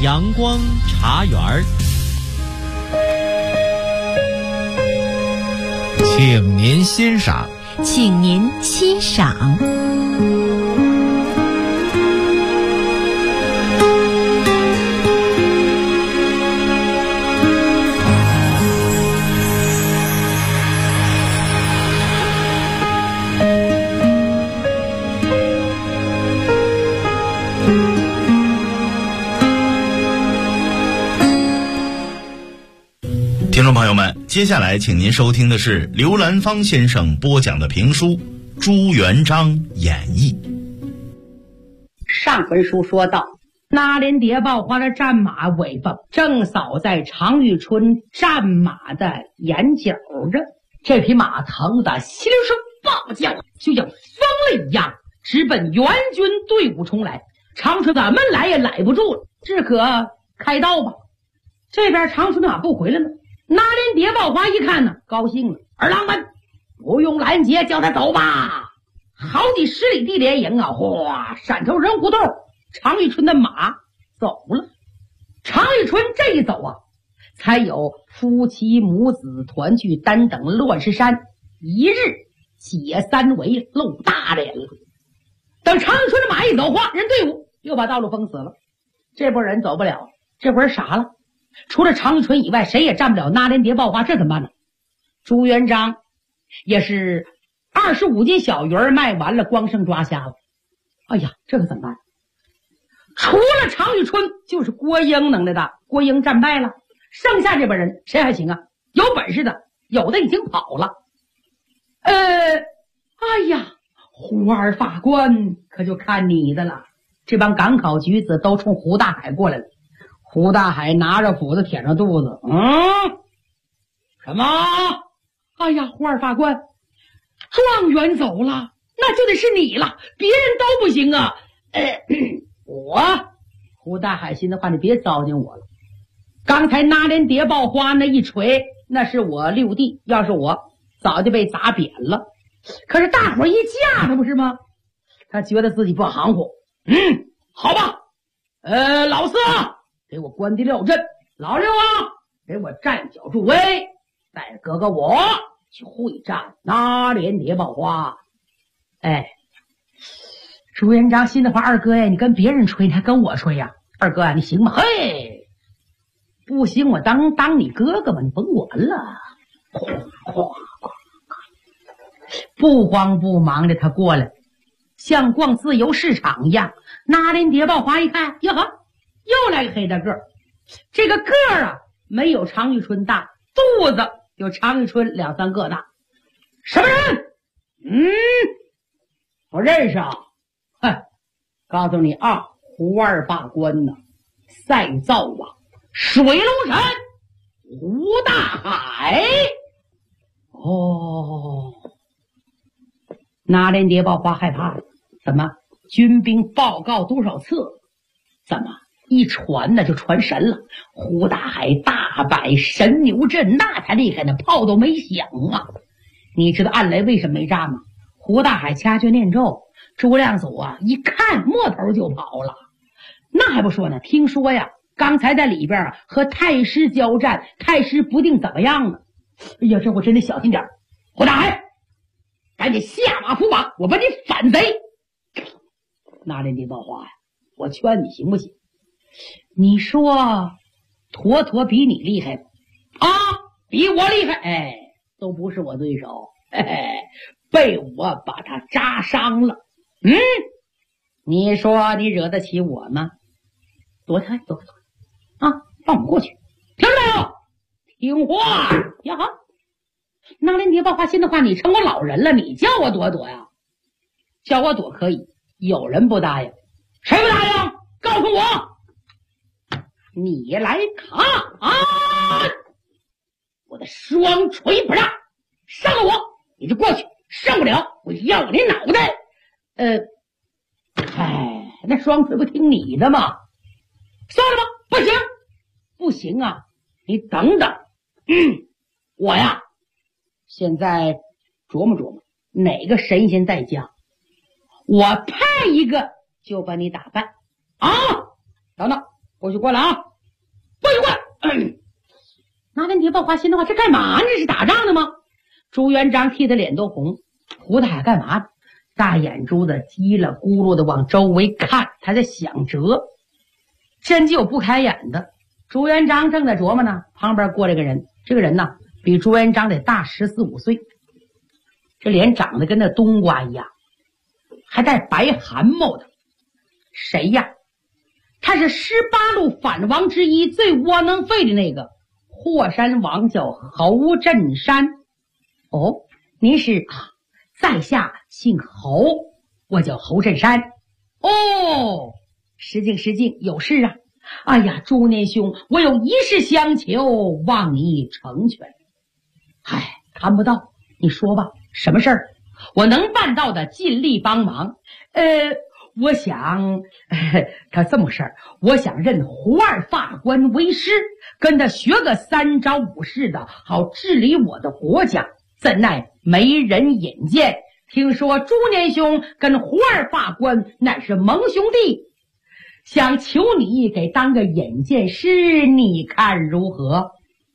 阳光茶园儿， 请您欣赏。 请您欣赏。 听众朋友们，接下来请您收听的是刘兰芳先生播讲的评书《朱元璋演义》。 上回书说到，那连谍报花的战马尾巴正扫在常遇春战马的眼角着，这匹马疼得稀里声暴叫，就像疯了一样，直奔援军队伍冲来。长春怎么来也来不住了，只可开道吧。这边长春的马不回来了，那连谍报花一看呢，高兴了，二郎们不用拦截，叫他走吧。好几十里地连营啊，哗，闪头人胡同，常遇春的马走了。常遇春这一走啊，才有夫妻母子团聚单等乱石山，一日解三围，露大脸了。等常遇春的马一走，哗，人队伍又把道路封死了，这波人走不了，这会儿傻了。除了常遇春以外，谁也占不了那连谍报花，这怎么办呢？朱元璋也是25斤小鱼儿卖完了，光剩抓瞎了。哎呀，这可怎么办？除了常遇春，就是郭英能耐大，郭英战败了，剩下这帮人谁还行啊？有本事的，有的已经跑了。哎呀，胡二法官可就看你的了。这帮赶考举子都冲胡大海过来了。胡大海拿着斧子舔着肚子，什么？哎呀，胡二法官，状元走了，那就得是你了，别人都不行啊。我胡大海心的话，你别糟践我了。刚才那连谍报花那一锤，那是我六弟，要是我早就被砸扁了。可是大伙一架他不是吗？他觉得自己不含糊。好吧，老四给我关第六阵，老六啊，给我站脚助威，带着哥哥我去会战那连谍报花。朱元璋心的话，二哥呀，你跟别人吹，你还跟我吹呀？二哥呀，你行吗？嘿，不行，我当你哥哥吧，你甭管了。不慌不忙的他过来，像逛自由市场一样。那连谍报花一看，哟呵，又来个黑大个儿，这个个儿啊没有常遇春大，肚子有常遇春2、3个大。什么人？不认识啊。告诉你啊，胡二法官呢，再造啊，水龙神胡大海。那连谍报花害怕了，怎么军兵报告多少次？怎么一传呢就传神了？胡大海大摆神牛阵，那才厉害呢，炮都没响啊！你知道暗雷为什么没炸吗？胡大海掐诀念咒，诸亮祖啊一看摸头就跑了。那还不说呢，听说呀，刚才在里边和太师交战，太师不定怎么样呢。哎呀，这我真得小心点。胡大海，赶紧下马伏马，我把你反贼！那连谍报花呀，我劝你行不行？你说坨坨比你厉害啊，比我厉害，都不是我对手，被我把他扎伤了。你说你惹得起我吗？躲开啊，放我过去，听着没有？听话呀！好，那连谍报花心的话，你成我老人了，你叫我躲呀？叫我躲可以，有人不答应。谁不答应？告诉我！你来看啊！我的双锤不大，上了我你就过去，上不了我要你脑袋。那双锤不听你的吗？算了吧，不行啊！你等等，我呀，现在琢磨琢磨哪个神仙在家，我派一个就把你打败啊！等等， 不许过来啊！不许过来！拿连谍报花心的话，这干嘛呢？这是打仗的吗？朱元璋气得脸都红。胡大海干嘛呢？大眼珠子叽了咕噜的往周围看，他在想辙。真就有不开眼的。朱元璋正在琢磨呢，旁边过来个人，这个人呢比朱元璋得大14、15岁，这脸长得跟那冬瓜一样，还带白汗毛的。谁呀？他是18路反王之一，最窝囊废的那个霍山王，叫侯振山。哦，您是在下姓侯，我叫侯振山。哦，失敬，有事啊？哎呀，朱年兄，我有一事相求，望你成全。嗨，谈不到，你说吧，什么事儿？我能办到的尽力帮忙。我想他这么个事儿，我想认胡二法官为师，跟他学个3招5式的，好治理我的国家。怎奈没人引荐，听说朱年兄跟胡二法官乃是盟兄弟，想求你给当个引荐师，你看如何？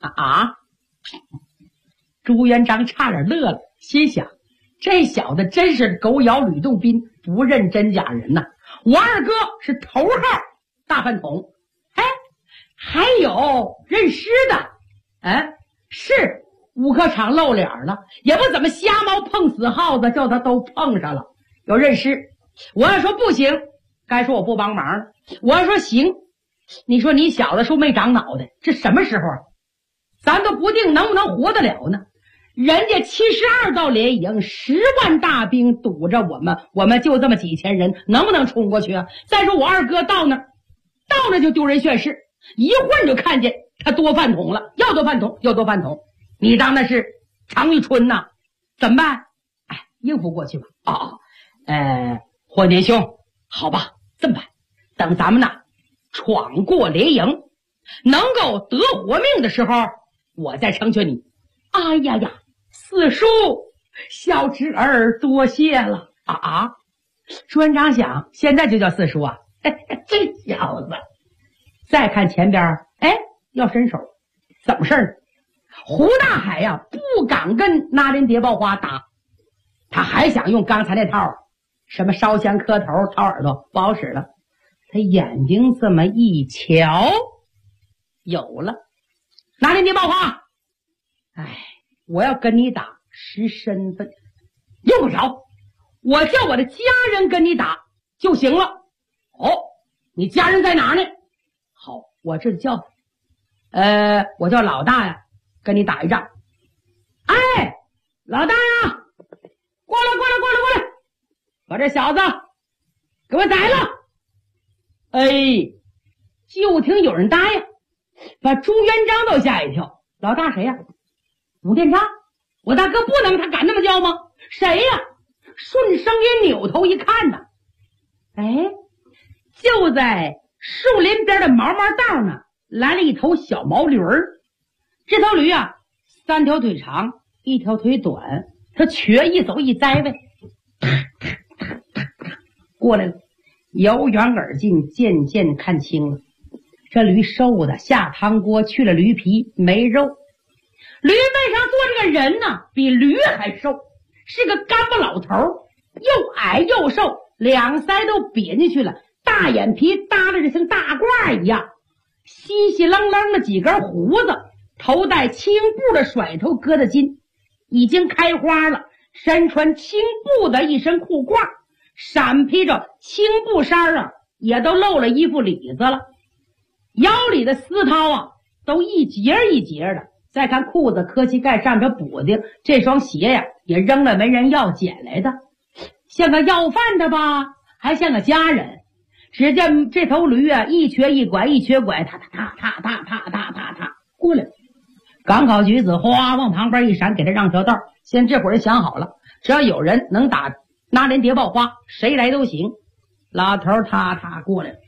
朱元璋差点乐了，心想这小子真是狗咬吕洞宾，不认真假人呐！我二哥是头号大饭桶，还有认尸的，是5科场露脸了，也不怎么瞎猫碰死耗子，叫他都碰上了。有认尸，我要说不行，该说我不帮忙了；我要说行，你说你小子说没长脑袋，这什么时候咱都不定能不能活得了呢？人家72道连营10万大兵堵着我们就这么几千人，能不能冲过去啊？再说我二哥到那就丢人现世，一会儿就看见他多饭桶了，要多饭桶。你当那是常遇春呐？怎么办？应付过去吧。霍年兄，好吧，这么办，等咱们闯过连营，能够得活命的时候，我再成全你。哎呀，四叔，小侄儿多谢了。朱元璋想，现在就叫四叔啊，这小子。再看前边，要伸手，怎么事儿？胡大海呀，不敢跟拿连谍报花打，他还想用刚才那套，什么烧香磕头掏耳朵，不好使了。他眼睛这么一瞧，有了。拿连谍报花，我要跟你打识身份，用不着，我叫我的家人跟你打就行了。你家人在哪呢？好，我这叫我叫老大呀，跟你打一仗。老大呀，过来，把这小子给我宰了。就听有人答应，把朱元璋都吓一跳。老大谁呀？武殿章。我大哥不能，他敢那么叫吗？谁呀？顺声音扭头一看呢，就在树林边的毛毛道呢，来了一头小毛驴儿。这头驴啊，3条腿长，1条腿短，它瘸一走一栽呗，过来了。由远而近，渐渐看清了，这驴瘦的下汤锅，去了驴皮没肉。驴背上坐这个人呢，比驴还瘦，是个干巴老头，又矮又瘦，两腮都瘪进去了，大眼皮耷拉着像大褂一样，稀稀楞楞的几根胡子，头戴青布的甩头疙瘩巾，已经开花了，身穿青布的一身裤褂，闪披着青布衫啊，也都露了衣服里子了，腰里的丝绦啊都一节一节的。再看裤子磕膝盖上这补丁，这双鞋呀也扔了没人要，捡来的，像个要饭的吧，还像个家人。只见这头驴啊，一瘸一拐，踏过来，赶考举子哗往旁边一闪，给他让条道。现在这会儿想好了，只要有人能打拿连谍报花，谁来都行。老头踏过来，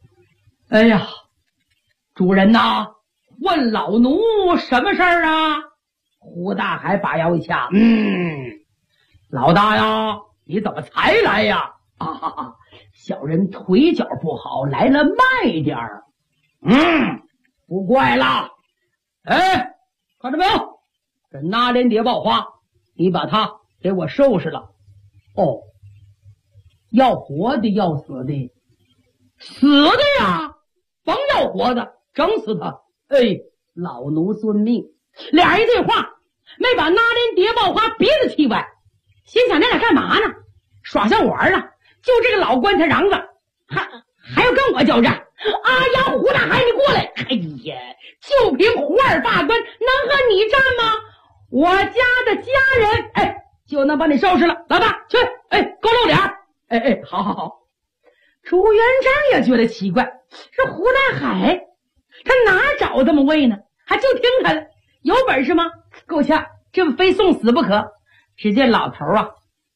主人呐，问老奴什么事儿啊？胡大海把腰一掐，老大呀，你怎么才来呀？小人腿脚不好，来了慢一点儿。 不怪了。哎，看到没有？这拿连蝶报花，你把它给我收拾了。哦，要活的要死的？死的呀，甭要活的，整死他。哎，老奴遵命。俩人一对话，没把拿连蝶报花鼻子气歪，心想那俩干嘛呢？耍小玩啊！就这个老棺材瓤子，还要跟我交战？哎呀，胡大海，你过来！哎呀，就凭胡二大官能和你战吗？我家的家人，哎，就能把你收拾了。老大，去，哎，给我露脸。哎，好。朱元璋也觉得奇怪，这胡大海他哪找这么位呢？还就听他的，有本事吗？够呛，这非送死不可。只见老头啊，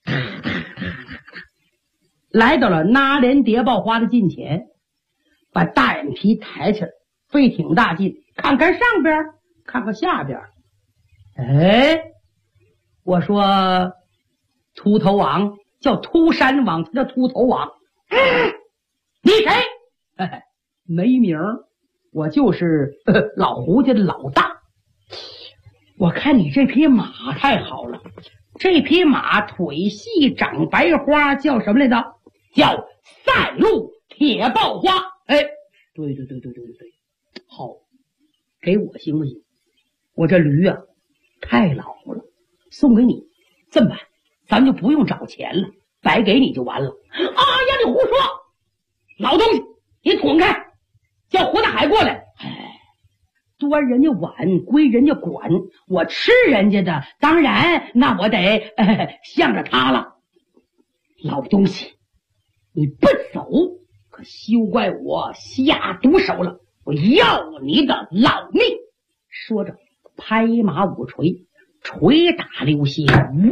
来到了拿连蝶报花的近前，把大眼皮抬起来，费挺大劲，看看上边，看看下边。哎，我说秃头王叫秃山王，他叫秃头王。你谁？没名儿，我就是老胡家的老大。我看你这匹马太好了，这匹马腿细长白花，叫什么来着？叫赛路铁豹花。哎，对，好，给我行不行？我这驴啊太老了，送给你。这么办，咱就不用找钱了，白给你就完了。哎呀，你胡说！老东西，你滚开！叫胡大海过来。端人家碗归人家管，我吃人家的，当然那我得向着他了。老东西，你不走可休怪我下毒手了，我要你的老命！说着拍马舞锤，捶打流血，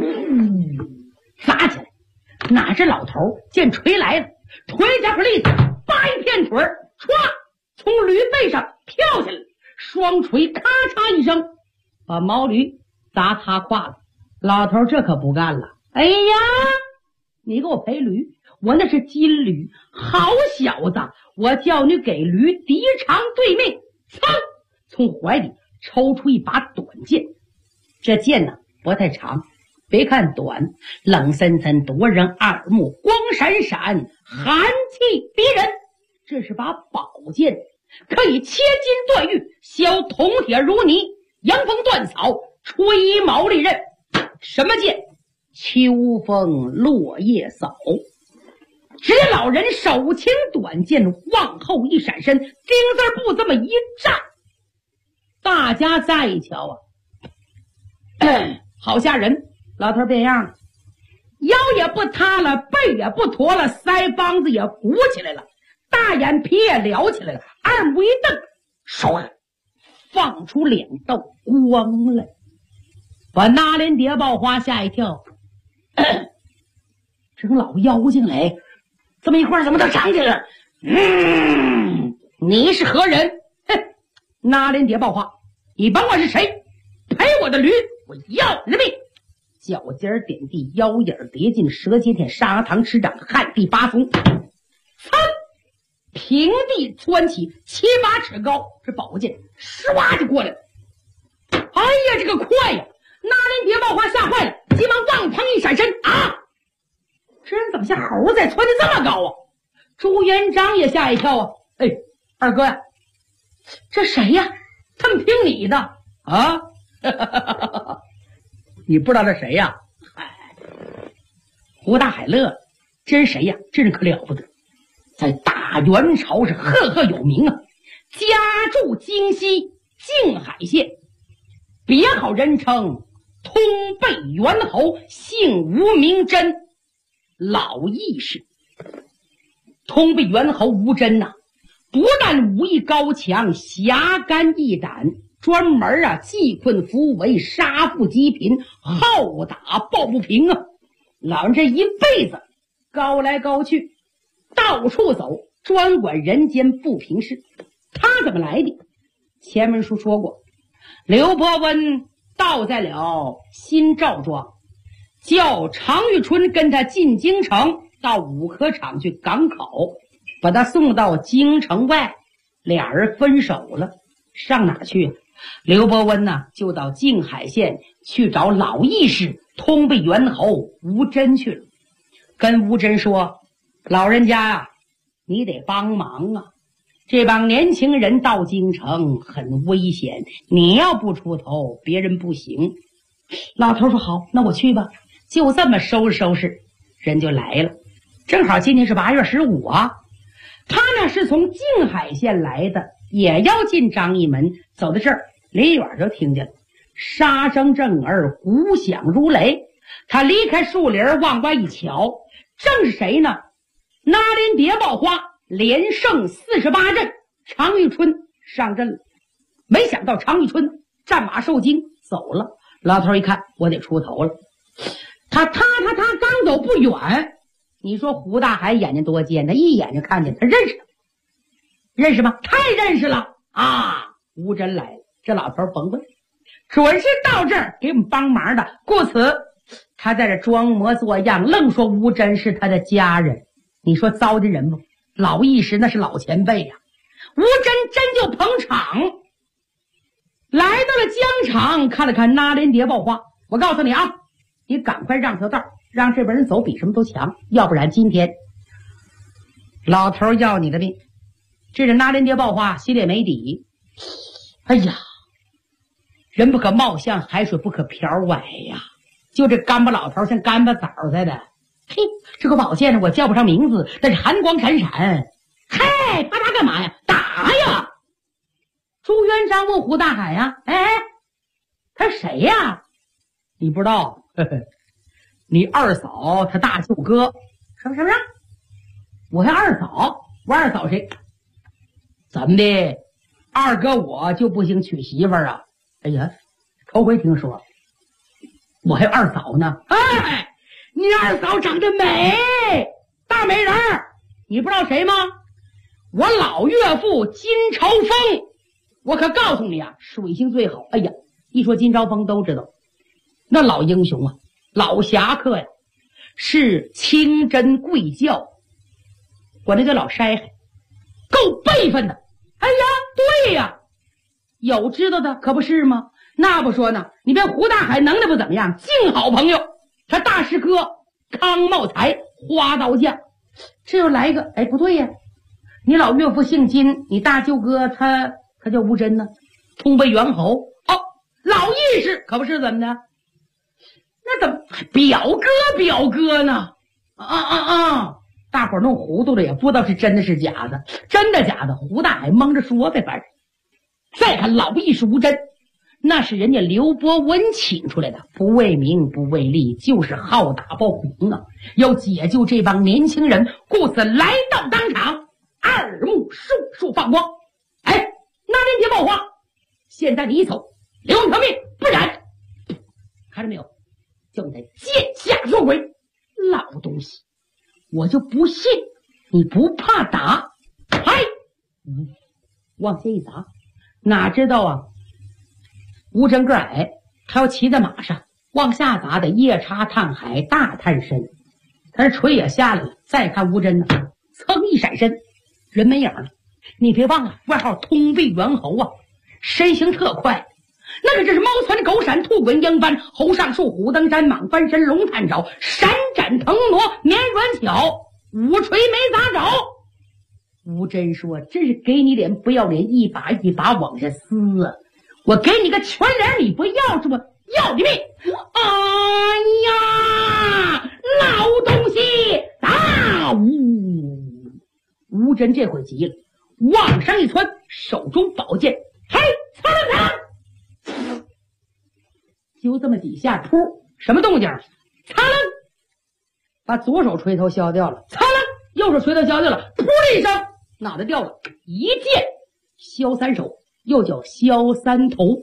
砸起来。哪知老头见锤来了，腿脚不利索，扒一片腿歘，从驴背上跳下来，双锤咔嚓一声，把毛驴砸塌胯了。老头这可不干了，哎呀，你给我赔驴，我那是金驴，好小子，我叫你给驴敌偿对命。噌，从怀里抽出一把短剑，这剑呢不太长，别看短，冷森森夺人耳目，光闪闪，寒气逼人。这是把宝剑，可以切金断玉，削铜铁如泥，扬风断草，吹毛利刃。什么剑？秋风落叶扫。只见老人手擎短剑，往后一闪身，丁字步这么一站，大家再一瞧啊，好吓人！老头变样了，腰也不塌了，背也不驼了，腮帮子也鼓起来了，大眼皮也撩起来了，二目一瞪，唰，放出两道光来，把拿连蝶报花吓一跳。整老妖精来，这么一会儿怎么都长起来了？你是何人？拿连蝶报花，你甭管是谁，赔我的驴，我要你的命！脚尖点地，腰眼叠进，舌尖舔砂糖吃掌，旱地拔葱，平地窜起7、8尺高，这宝剑唰就过来了。哎呀，这个快呀！拿连蝶报花吓坏了，急忙往旁一闪身，啊！这人怎么像猴子窜得这么高啊？朱元璋也吓一跳啊！哎，二哥呀，这谁呀？他们听你的啊？你不知道这谁呀？胡大海乐了，这人谁呀？这人可了不得，在大元朝是赫赫有名啊，家住京西静海县，别号人称通背猿侯，姓吴名真，老义士。通背猿侯吴真呐，不但武艺高强，侠肝义胆，专门济困扶危，杀富济贫，好打抱不平啊！老人这一辈子高来高去，到处走，专管人间不平事。他怎么来的？前文书说过，刘伯温到在了新赵庄，叫常遇春跟他进京城，到五科场去赶考，把他送到京城外， 俩人分手了，上哪儿去？刘伯温呢，就到静海县去找老义士通背猿侯吴真去了，跟吴真说：“老人家啊，你得帮忙啊！这帮年轻人到京城很危险，你要不出头，别人不行。”老头说：“好，那我去吧。”就这么收拾收拾，人就来了。正好今天是8月15啊，他呢是从静海县来的，也要进张义门。走到这儿，离远就听见了杀声震耳，鼓响如雷。他离开树林往外一瞧，正是谁呢？那连谍报花连胜48阵，常遇春上阵了。没想到常遇春战马受惊走了。老头一看，我得出头了。他刚走不远，你说胡大海眼睛多尖，他一眼就看见，他认识他，认识吗？太认识了啊！吴真来了，这老头甭问，准是到这儿给我们帮忙的。故此他在这装模作样，愣说吴真是他的家人。你说糟践人不？老义士那是老前辈呀。吴真真就捧场，来到了疆场，看了看那连谍报花。我告诉你啊，你赶快让条道，让这边人走比什么都强，要不然今天老头要你的命。这是那连谍报花心里没底。哎呀，人不可貌相，海水不可漂歪呀！就这干巴老头像干巴枣似的。嘿，这个宝剑呢，我叫不上名字，但是寒光闪闪。嘿，怕他干嘛呀？打呀！朱元璋问胡大海呀：“哎，他谁呀？你不知道？呵呵，你二嫂他大舅哥。什么？我还二嫂？我二嫂谁？怎么的？二哥我就不行娶媳妇儿啊？哎呀，头回听说，我还有二嫂呢。哎，你二嫂长得美，大美人儿，你不知道谁吗？我老岳父金朝风。我可告诉你啊，水性最好。哎呀，一说金朝风都知道，那老英雄啊，老侠客呀，是清真贵教，我那叫老筛海，够辈分的。哎呀，对呀，有知道的可不是吗？那不说呢，你别胡大海能力不怎么样，净好朋友，他大师哥康茂才花刀匠。这又来一个，哎，不对呀，你老岳父姓金，你大舅哥他叫吴真呢，通背猿侯。哦，老义士可不是怎么的？那怎么表哥呢？大伙儿弄糊涂了，也不知道是真的是假的，真的假的，胡大海蒙着说呗，反正。再看老义士吴真，那是人家刘伯温请出来的，不为名不为利，就是好打抱不平啊，要解救这帮年轻人，故此来到当场，二目束放光。哎，那连谍报花，现在你一走，留你条命，不然看着没有，叫你在剑下做鬼。老东西，我就不信你不怕打。嗨，往下一砸，哪知道啊，吴真个矮，他要骑在马上往下砸，得夜叉探海，大探身。他这锤也下来了，再看吴真呢，噌一闪身，人没影了。你别忘了，外号通背猿侯啊，身形特快，那个真是猫窜狗闪，兔滚鹰翻，猴上树，虎登山，蟒翻身，龙探爪，闪展腾挪，绵软巧，五锤没砸着。吴真说：“真是给你脸不要脸，一把一把往下撕啊！我给你个全脸，你不要是不要你命！”哎呀，老东西！啊！吴真这回急了，往上一窜，手中宝剑，嘿，擦了！就这么几下，噗，什么动静？擦了，把左手锤头削掉了，擦了，右手锤头削掉了，噗的一声，脑袋掉了，一剑削三手，又叫削三头。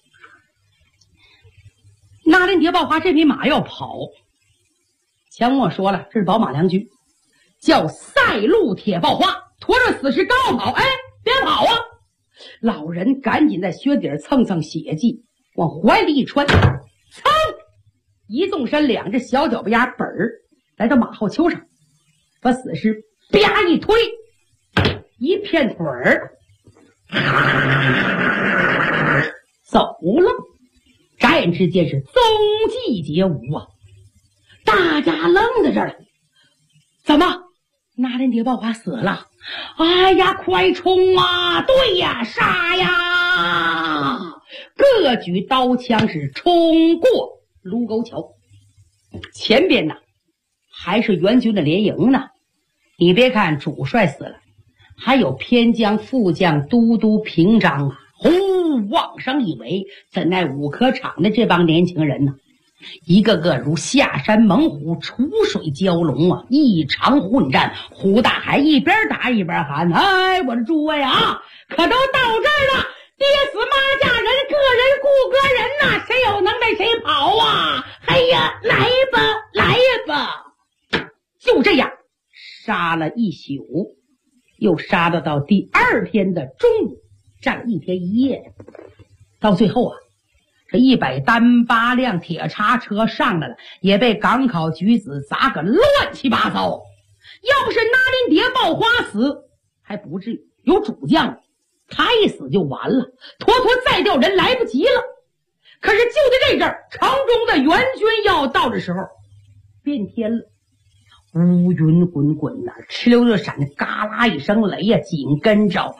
那连谍报花这匹马要跑，前跟我说了，这是宝马良驹，叫赛路铁豹花，驮着死尸高跑。哎，别跑啊！老人赶紧在靴底蹭蹭血迹，往怀里一穿，噌一纵身，两只小脚丫本儿来到马后丘上，把死尸啪一推，一片腿儿走了。眨眼之间是踪迹皆无啊！大家愣在这儿了。怎么？那连谍报花死了？哎呀，快冲啊！对呀，杀呀！各举刀枪是冲过卢沟桥。前边呢还是援军的连营呢。你别看主帅死了，还有偏将、副将、都督、平章啊，往上一围，怎奈五科场的这帮年轻人呢，一个个如下山猛虎，出水蛟龙啊，一场混战。胡大海一边打一边喊：哎，我的诸位啊，可都到这儿了，爹死妈嫁人，个人顾个人呐，谁有能耐谁跑啊！哎呀，来吧，来吧！就这样杀了一宿，又杀到第二天的中午，战了一天一夜。到最后啊，这100单8辆铁叉车上来了，也被赶考举子砸个乱七八糟。要不是那林蝶爆花死还不至于，有主将他一死就完了，妥妥再调人来不及了。可是就在这阵儿，城中的援军要到的时候，变天了，乌云滚滚呐，哧溜溜闪，嘎啦一声雷呀，紧跟着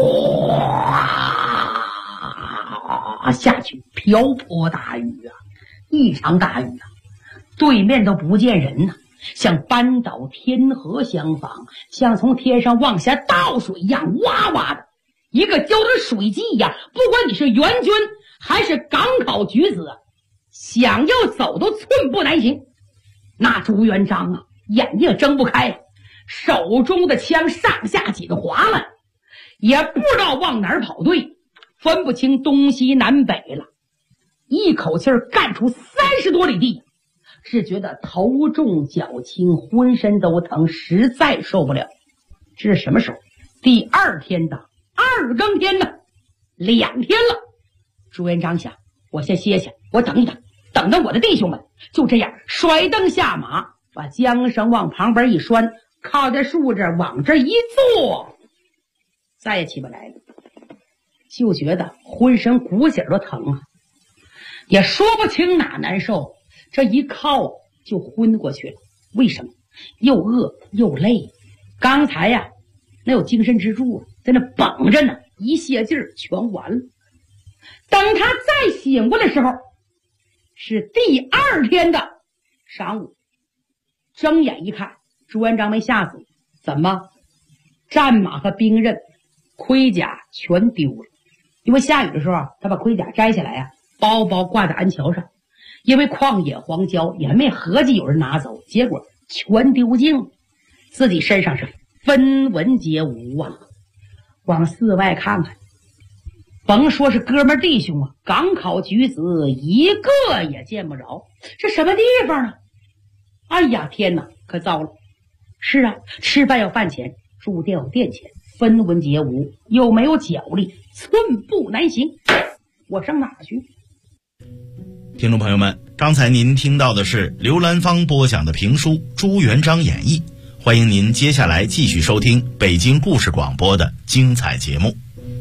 下去瓢泼大雨啊，一场大雨啊，对面都不见人呐，像扳倒天河相仿，像从天上往下倒水一样，哇哇的，一个浇的水迹一样。不管你是援军还是赶考举子，想要走都寸步难行。那朱元璋啊，眼睛睁不开，手中的枪上下紧划了，也不知道往哪儿跑对，分不清东西南北了，一口气干出30多里地，只觉得头重脚轻，浑身都疼，实在受不了。这是什么时候？第二天的2更天呢，2天了。朱元璋想，我先歇歇，我等一等，等到我的弟兄们。就这样甩蹬下马，把缰绳往旁边一拴，靠在树这往这一坐，再也起不来了，就觉得浑身骨节都疼啊，也说不清哪难受，这一靠就昏过去了。为什么？又饿又累，刚才呀那有精神支柱在那绷着呢，一泄劲儿全完了。等他再醒过来的时候，是第二天的晌午，睁眼一看，朱元璋没吓死，怎么？战马和兵刃、盔甲全丢了。因为下雨的时候，他把盔甲摘下来啊，包包挂在鞍桥上。因为旷野荒郊，也没合计有人拿走，结果全丢尽了，自己身上是分文皆无啊！往寺外看看，甭说是哥们弟兄啊，赶考举子一个也见不着。这什么地方啊？哎呀天哪，可糟了！是啊，吃饭要饭钱，住店要店钱，分文皆无，又没有脚力，寸步难行，我上哪儿去？ 听众朋友们，刚才您听到的是刘兰芳播讲的评书《朱元璋演义》，欢迎您接下来继续收听北京故事广播的精彩节目。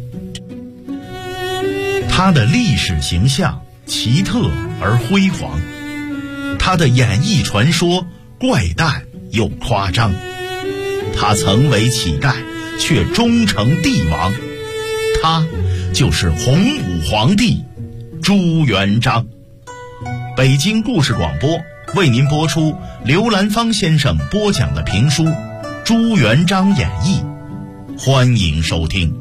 他的历史形象奇特而辉煌，他的演艺传说怪诞又夸张，他曾为乞丐却终成帝王，他就是洪武皇帝朱元璋。北京故事广播为您播出刘兰芳先生播讲的评书《朱元璋演义》，欢迎收听。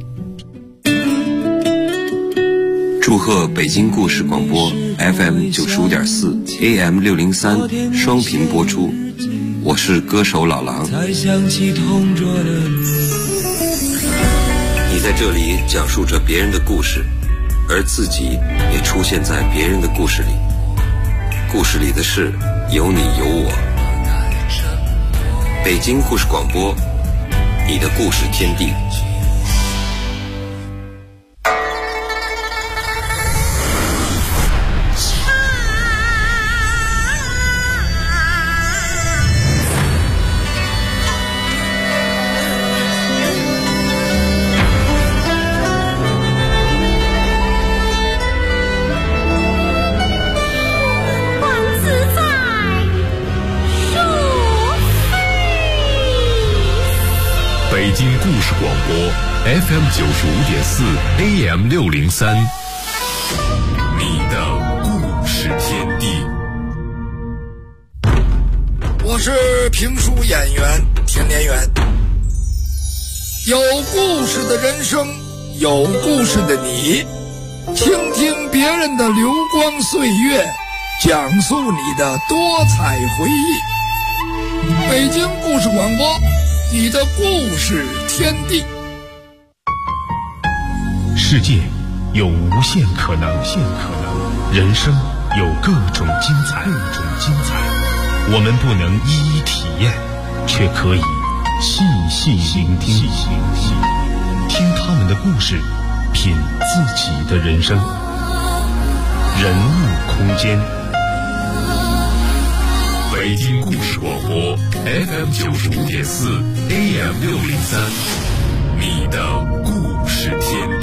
祝贺北京故事广播 FM 95.4 AM 603双频播出，我是歌手老狼。你在这里讲述着别人的故事，而自己也出现在别人的故事里，故事里的事有你有我。北京故事广播，你的故事天地。 北京故事广播 FM 95.4 AM 603，你的故事天地。 我是评书演员田连元。有故事的人生，有故事的你，倾听别人的流光岁月，讲述你的多彩回忆。北京故事广播，你的故事天地。 世界有无限可能，人生有各种精彩。我们不能一一体验，却可以细细聆听，听他们的故事，品自己的人生。人物空间。 北京故事广播 FM 95.4 AM 603，你的故事天地。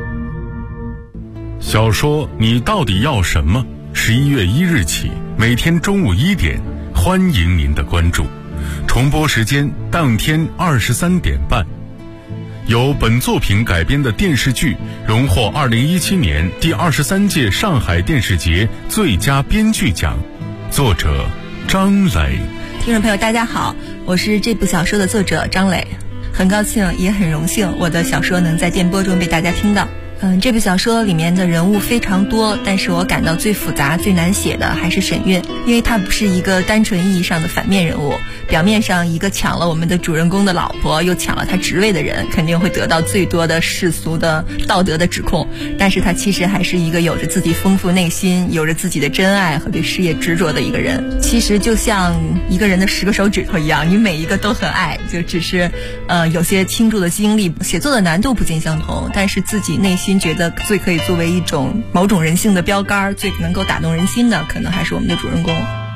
小说你到底要什么？11月1日起，每天中午1点，欢迎您的关注。重播时间当天23点半。由本作品改编的电视剧荣获2017年第23届上海电视节最佳编剧奖，作者张磊。 听众朋友大家好，我是这部小说的作者张磊，很高兴也很荣幸我的小说能在电波中被大家听到。这部小说里面的人物非常多，但是我感到最复杂最难写的还是沈月，因为她不是一个单纯意义上的反面人物。表面上一个抢了我们的主人公的老婆，又抢了他职位的人，肯定会得到最多的世俗的道德的指控，但是他其实还是一个有着自己丰富内心，有着自己的真爱和对事业执着的一个人。其实就像一个人的10个手指头一样，你每一个都很爱，就只是有些倾注的精力，写作的难度不尽相同，但是自己内心觉得最可以作为一种某种人性的标杆，最能够打动人心的，可能还是我们的主人公。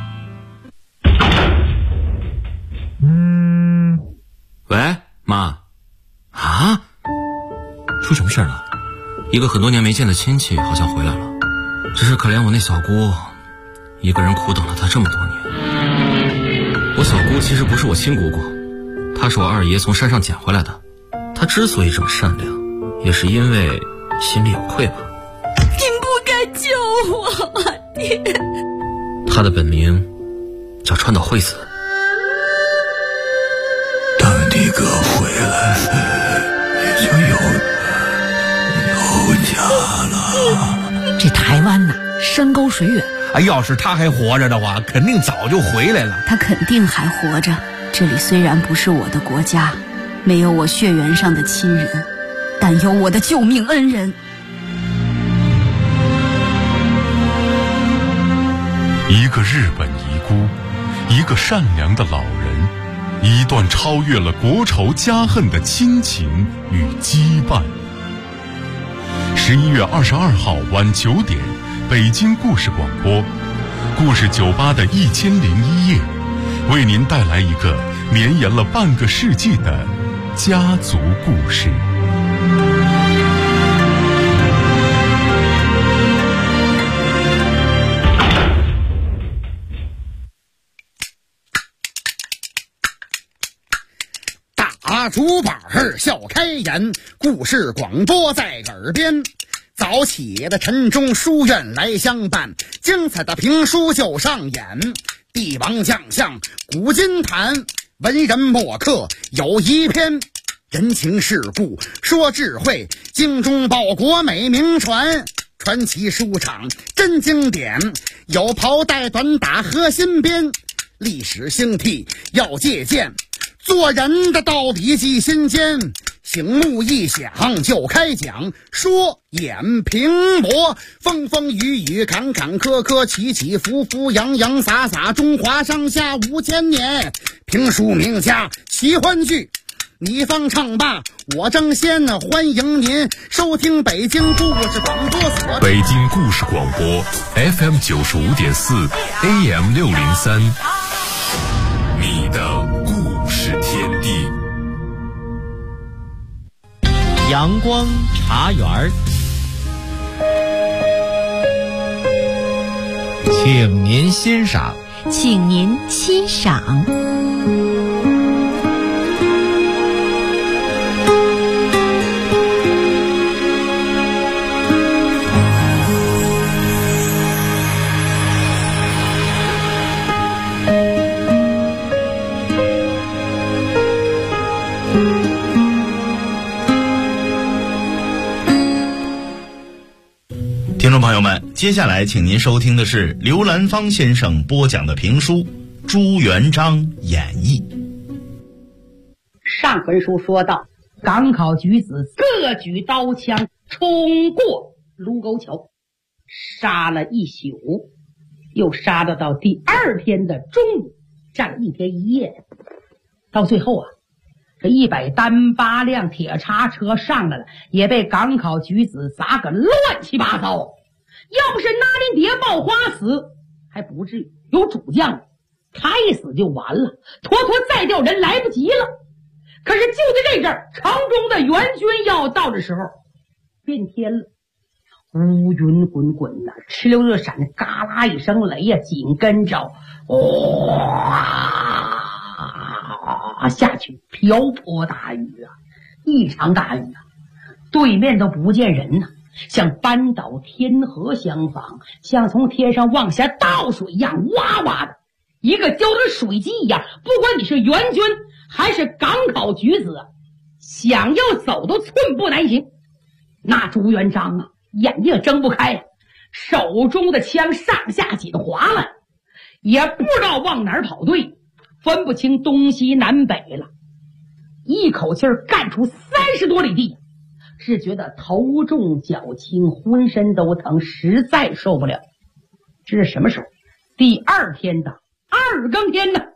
喂，妈。啊？出什么事了？一个很多年没见的亲戚好像回来了，只是可怜我那小姑，一个人苦等了她这么多年。我小姑其实不是我亲姑姑，她是我二爷从山上捡回来的。她之所以这么善良，也是因为心里有愧吧。 你不该救我，爹。 她的本名叫川岛惠子。 等你哥回来，你就有家了。 这台湾呐，山高水远。 要是他还活着的话，肯定早就回来了。 他肯定还活着。这里虽然不是我的国家，没有我血缘上的亲人，但有我的救命恩人。 一个日本遗孤，一个善良的老人，一段超越了国仇家恨的亲情与羁绊。11月22号晚9点，北京故事广播，故事酒吧的1001夜，为您带来一个绵延了半个世纪的家族故事。 大竹板笑开颜，故事广播在耳边。早起的晨钟书院来相伴，精彩的评书就上演。帝王将相古今谈，文人墨客有一篇。人情世故说智慧，精忠报国美名传。传奇书场真经典，有袍带短打和新编。历史兴替要借鉴，做人的道理记心间。醒目一响就开讲，说演评驳，风风雨雨坎坎坷坷，起起伏伏洋洋洒洒，中华上下5000年。评书名家奇欢聚，你方唱罢我争先，欢迎您收听北京故事广播所。 北京故事广播 FM 95.4 AM 603，你的故事天地。 阳光茶园， 请您欣赏。 请您欣赏。 接下来请您收听的是刘兰芳先生播讲的评书《朱元璋演义》。 上回书说到，赶考举子各举刀枪冲过卢沟桥，杀了一宿，又杀到第二天的中午，战了一天一夜。到最后啊，这100单8辆铁叉车上来了，也被赶考举子砸个乱七八糟。要不是那林蝶爆花死，还不至于有主将，他一死就完了，妥妥再调人来不及了。可是就在这阵儿，城中的援军要到的时候，变天了，乌云滚滚的，哧溜溜闪，嘎啦一声雷呀，紧跟着哗下去，瓢泼大雨啊，一场大雨啊，对面都不见人呐，像扳倒天河相仿，像从天上往下倒水一样，哇哇的，一个浇得水机一样。不管你是援军还是赶考举子，想要走都寸步难行。那朱元璋啊，眼睛睁不开呀，手中的枪上下紧划了，也不知道往哪儿跑对，分不清东西南北了，一口气干出30多里地，只觉得头重脚轻，浑身都疼，实在受不了。这是什么时候？第二天的2更天呢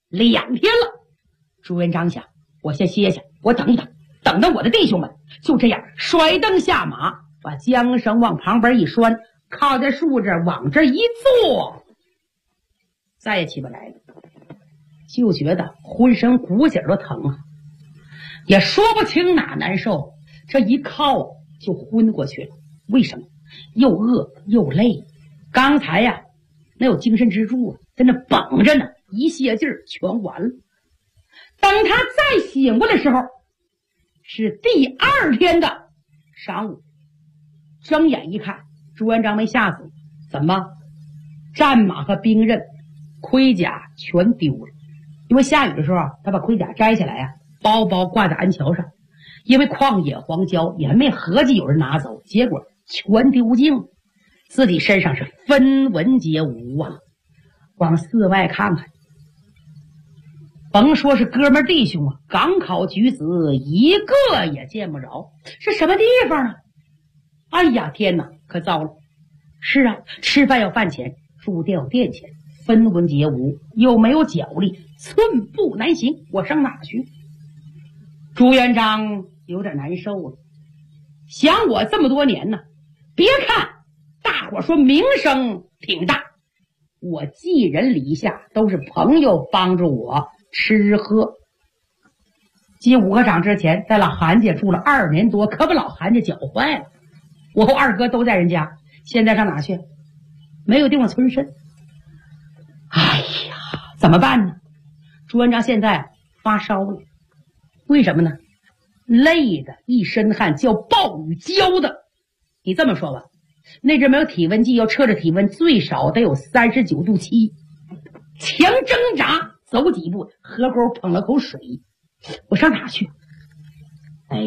，2天了。朱元璋想，我先歇下，我等等我的弟兄们。就这样甩蹬下马，把缰绳往旁边一拴，靠在树这往这一坐，再也起不来了，就觉得浑身骨节都疼啊，也说不清哪难受，这一靠就昏过去了。为什么？又饿又累，刚才呀那有精神支柱啊，在那绷着呢，一泄劲儿全完了。等他再醒过来的时候，是第二天的晌午，睁眼一看，朱元璋没吓死，怎么？战马和兵刃、盔甲全丢了。因为下雨的时候他把盔甲摘下来啊，包包挂在鞍桥上，因为旷野荒郊，也没合计有人拿走，结果全丢尽了。自己身上是分文皆无啊，往四外看看，甭说是哥们弟兄啊，赶考举子一个也见不着。是什么地方啊？哎呀天哪，可糟了。是啊，吃饭要饭钱，住店要店钱，分文皆无，又没有脚力，寸步难行，我上哪去？朱元璋有点难受了，想我这么多年呢，别看大伙说名声挺大，我寄人篱下，都是朋友帮助我吃喝。进五科场之前，在老韩家住了2年多，可把老韩家搅坏了。我和二哥都在人家，现在上哪去？没有地方存身。哎呀，怎么办呢？朱元璋现在发烧了，为什么呢？累的一身汗，叫暴雨浇的。你这么说吧，那阵没有体温计，要测着体温最少得有39度7，强挣扎走几步，河沟捧了口水，我上哪去？哎，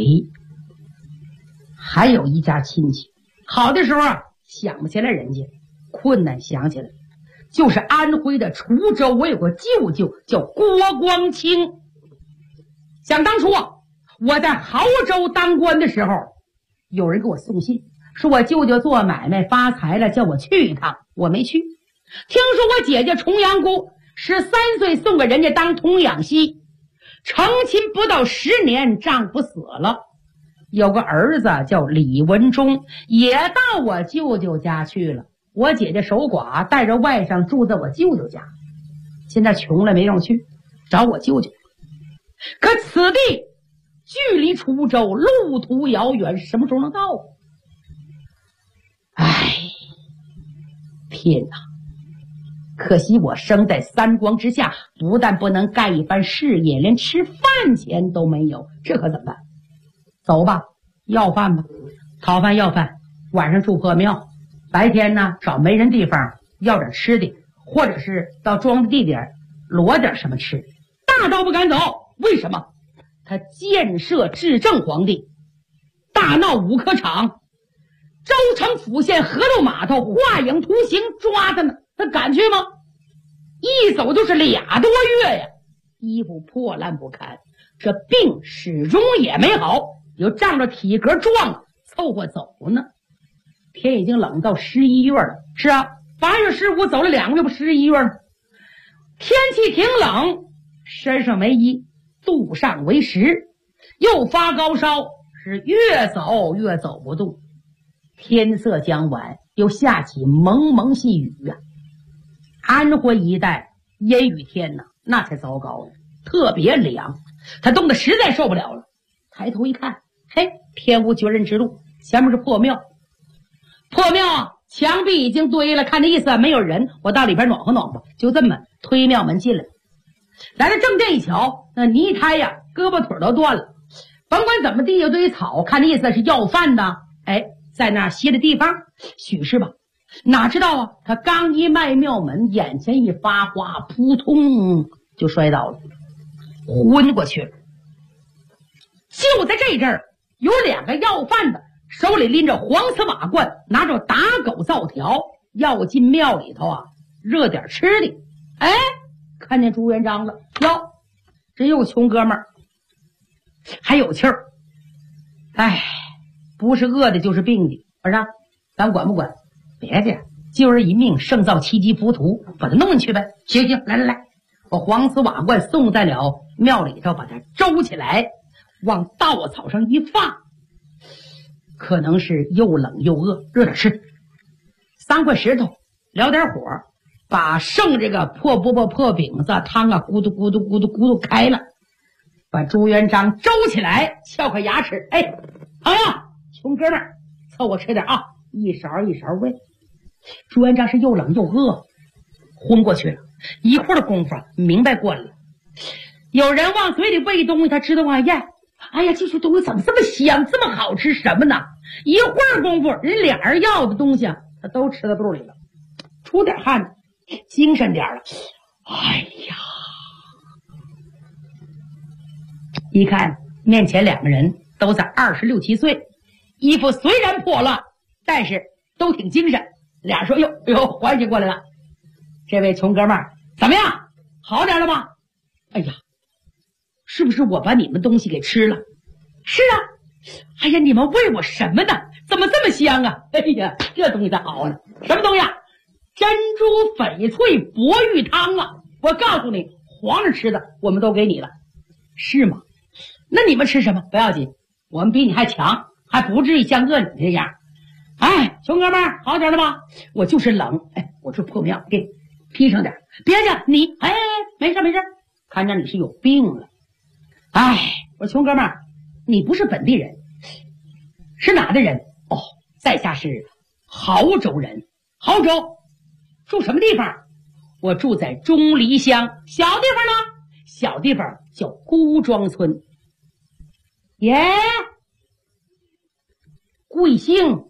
还有一家亲戚，好的时候啊想不起来人家，困难想起来，就是安徽的滁州，我有个舅舅叫郭光清。想当初啊，我在亳州当官的时候，有人给我送信，说我舅舅做买卖发财了，叫我去一趟，我没去。听说我姐姐重阳姑13岁送给人家当童养媳，成亲不到10年，丈夫死了，有个儿子叫李文忠，也到我舅舅家去了。我姐姐守寡，带着外甥住在我舅舅家，现在穷了没让去找我舅舅。可此地距离滁州路途遥远，什么时候能到？哎，天哪！可惜我生在三光之下，不但不能干一番事业，连吃饭钱都没有，这可怎么办？走吧，要饭吧，讨饭要饭，晚上住破庙，白天呢找没人地方要点吃的，或者是到庄地点罗点什么吃。大道不敢走，为什么？他建设至正皇帝，大闹五科场， 州城府县河头码头画影图形抓他呢，他敢去吗？一走就是2多月呀，衣服破烂不堪，这病始终也没好，又仗着体格壮，凑合走呢。天已经冷到11月了，是啊，8月15走了2个月，不11月了。天气挺冷，身上没衣，肚上为食，又发高烧，是越走越走不动。天色将晚，又下起蒙蒙细雨啊。安徽一带阴雨天呢，那才糟糕呢，特别凉，他冻得实在受不了了。抬头一看，嘿，天无绝人之路，前面是破庙。破庙啊，墙壁已经堆了，看那意思没有人，我到里边暖和暖和，就这么推庙门进来。来到正殿一瞧，那泥胎呀，胳膊腿都断了，甭管怎么地，有堆草，看那意思是要饭的，哎，在那歇的地方，许是吧？哪知道啊，他刚一迈庙门，眼前一发花，扑通就摔倒了，昏过去了。就在这阵儿，有2个要饭的，手里拎着黄瓷瓦罐，拿着打狗灶条，要进庙里头啊，热点吃的。哎，看见朱元璋了，哟，这又穷哥们儿，还有气儿。哎，不是饿的，就是病的，儿子，咱管不管？别介，救人一命胜造7级浮屠，把他弄进去呗。行行，来来来，我黄瓷瓦罐送在了庙里头，把它周起来，往稻草上一放。可能是又冷又饿，热点吃。3块石头，燎点火，把剩这个破饽饽、破饼子汤啊，咕嘟咕嘟咕嘟咕嘟开了，把朱元璋周起来，撬开牙齿，哎，朋友，穷哥们儿，凑合吃点啊，一勺一勺喂。朱元璋是又冷又饿，昏过去了。一会儿的功夫啊，明白过来了。有人往嘴里喂东西，他知道往咽。哎呀，这些东西怎么这么香，这么好吃？什么呢？一会儿功夫，人俩人要的东西啊，他都吃到肚里了，出点汗，精神点了。哎呀，一看面前2个人都在26、7岁，衣服虽然破乱，但是都挺精神。俩说：“哟，欢喜过来了。这位穷哥们儿怎么样？好点了吧？哎呀，是不是我把你们东西给吃了？是啊。哎呀，你们喂我什么呢？怎么这么香啊？哎呀，这东西才好呢。什么东西啊？珍珠翡翠博玉汤啊！我告诉你，皇上吃的我们都给你了，是吗？那你们吃什么？不要紧，我们比你还强，还不至于像饿你这样。哎，穷哥们儿，好点了吧？我就是冷，哎，我这破庙给披上点。别介，你哎，没事没事，看着你是有病了。哎，我穷哥们儿，你不是本地人，是哪的人？哦，在下是亳州人。亳州住什么地方？我住在钟离乡。小地方呢？小地方叫孤庄村。耶，贵姓？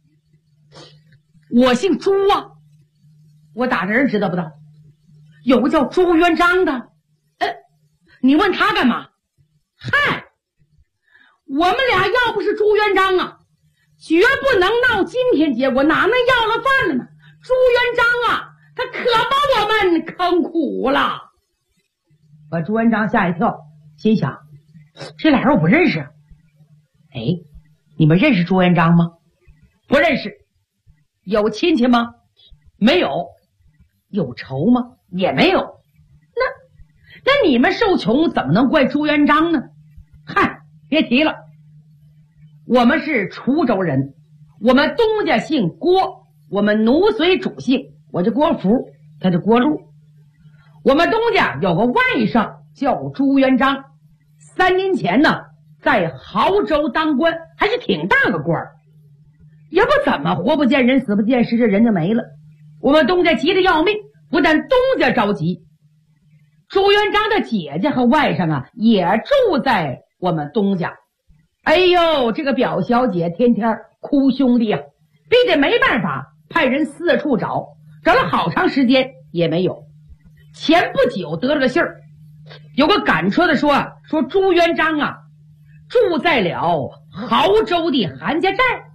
我姓朱啊，我打人知道不知道？有个叫朱元璋的，你问他干嘛？嗨，我们俩要不是朱元璋啊，绝不能闹今天结果，哪能要了饭了呢？朱元璋啊，他可把我们坑苦了。把朱元璋吓一跳，心想这俩人我不认识。哎，你们认识朱元璋吗？不认识。有亲戚吗？没有。有仇吗？也没有。那你们受穷怎么能怪朱元璋呢？嗨，别提了，我们是滁州人，我们东家姓郭，我们奴随主姓，我这郭福，他这郭禄。我们东家有个外甥叫朱元璋，3年前呢在亳州当官，还是挺大个官，也不怎么活不见人死不见尸，这人就没了。我们东家急得要命，不但东家着急，朱元璋的姐姐和外甥啊也住在我们东家。哎呦，这个表小姐天天哭兄弟啊，逼得没办法，派人四处找了好长时间也没有。前不久得了个信儿，有个赶车的说朱元璋啊住在了亳州的韩家寨。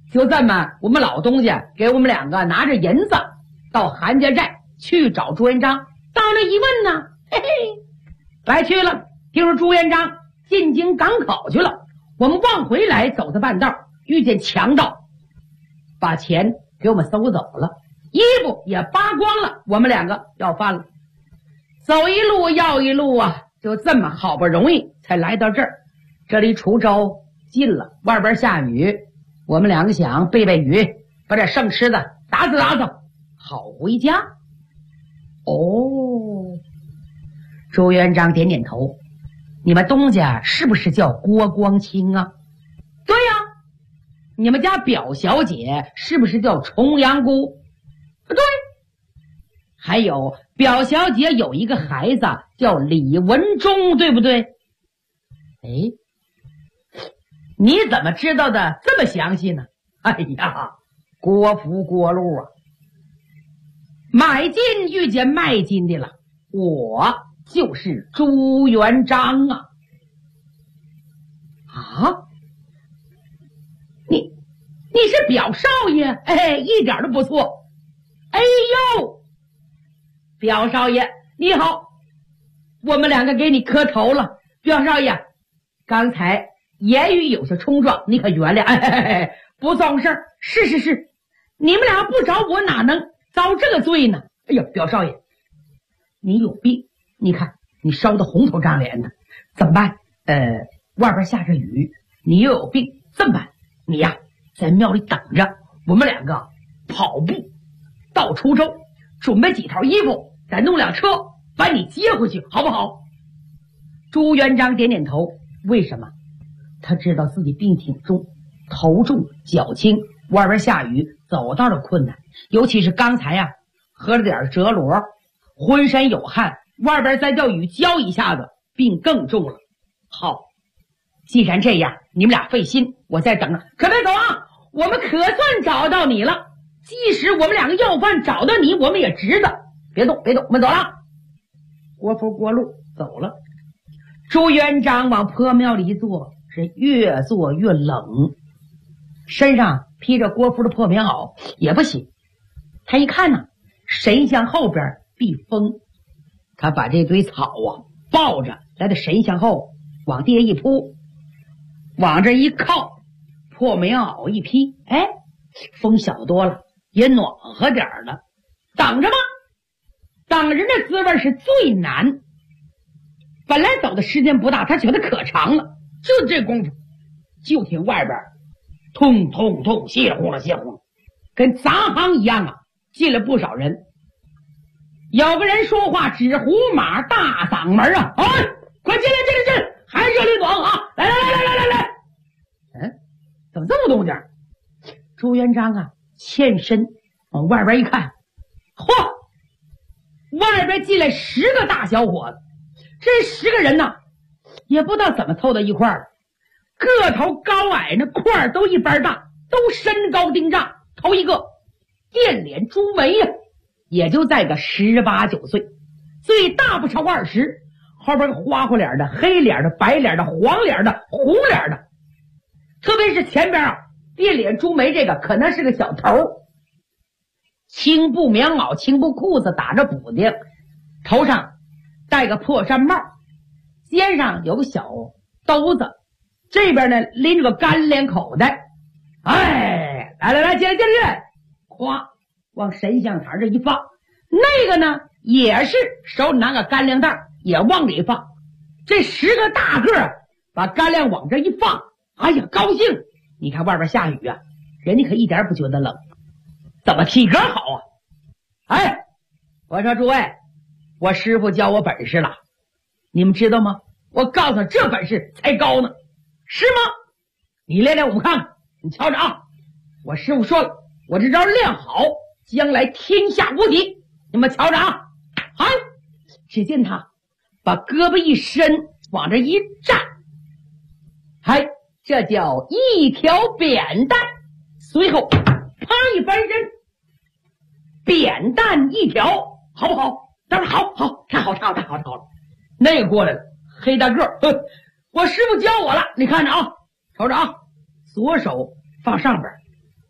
就这么，我们老东家给我们两个拿着银子到韩家寨去找朱元璋。到那一问呢，嘿嘿，白去了。听说朱元璋进京赶考去了，我们往回来，走到半道遇见强盗，把钱给我们搜走了，衣服也扒光了，我们两个要饭了。走一路要一路啊，就这么好不容易才来到这儿。这离滁州近了，外边下雨，我们两个想避避雨，把点剩吃的打扫打扫，好回家。哦，朱元璋点点头。你们东家是不是叫郭光清啊？对呀。你们家表小姐是不是叫重阳姑？对。还有表小姐有一个孩子叫李文忠，对不对？哎，你怎么知道的这么详细呢？哎呀，郭福郭路啊，买金遇见卖金的了，我就是朱元璋啊！啊，你是表少爷？哎，一点都不错。哎呦，表少爷你好，我们两个给你磕头了。表少爷，刚才言语有些冲撞，你可原谅。哎，不算事儿。是，你们俩不找我哪能遭这个罪呢？哎呀，表少爷，你有病。你看你烧得红头胀脸的，怎么办？外边下着雨，你又有病，这么办？你呀，在庙里等着，我们两个跑步到滁州，准备几套衣服，再弄辆车把你接回去，好不好？朱元璋点点头。为什么？他知道自己病挺重，头重脚轻，外边下雨，走道的困难，尤其是刚才呀，喝了点折罗，浑身有汗，外边再叫雨浇一下子，病更重了。好，既然这样，你们俩费心，我再等着。可别走啊，我们可算找到你了。即使我们两个要饭找到你，我们也值得。别动，我们走了。郭福郭路走了。朱元璋往破庙里一坐，是越坐越冷，身上披着郭福的破棉袄也不行。他一看呢，神像后边避风，他把这堆草啊抱着来到神像后，往地下一铺，往这一靠，破棉袄一披，哎，风小多了，也暖和点了。等着吧，等人的滋味是最难。本来走的时间不大，他觉得可长了，就这功夫，就听外边通通通，稀里呼啦稀里呼啦，跟杂行一样啊，进了不少人。有个人说话纸胡马大嗓门啊，哎，快进来，还热烈暖和啊！来，怎么这么动静？朱元璋啊，欠身往外边一看，嚯，外边进来10个大小伙子。这10个人呢，也不知道怎么凑到一块儿，个头高矮那块儿都一般大，都身高丁丈。头一个电脸朱眉呀，也就在个18、19岁，最大不超过20，后边花花脸的、黑脸的、白脸的、黄脸的、红脸的，特别是前边啊，电脸朱眉这个可能是个小头，青布棉袄、青布裤子，打着补丁，头上戴个破毡帽，肩上有个小兜子，这边呢拎着个干粮口袋。哎，来，进来，咵，往神像台这一放。那个呢也是手里拿个干粮袋，也往里放。这10个大个把干粮往这一放，哎呀，高兴！你看外边下雨啊，人家可一点不觉得冷，怎么体格好啊？哎，我说诸位，我师傅教我本事了，你们知道吗？我告诉他，这本事才高呢，是吗？你练练我们看看，你瞧着啊！我师傅说了，我这招练好，将来天下无敌。你们瞧着啊！哎，只见他把胳膊一伸，往这一站，哎，这叫一条扁担。随后啪一翻身，扁担一条，好不好？当然好，太好了。那个过来了，黑大个，我师傅教我了，你看着啊，瞅着啊，左手放上边，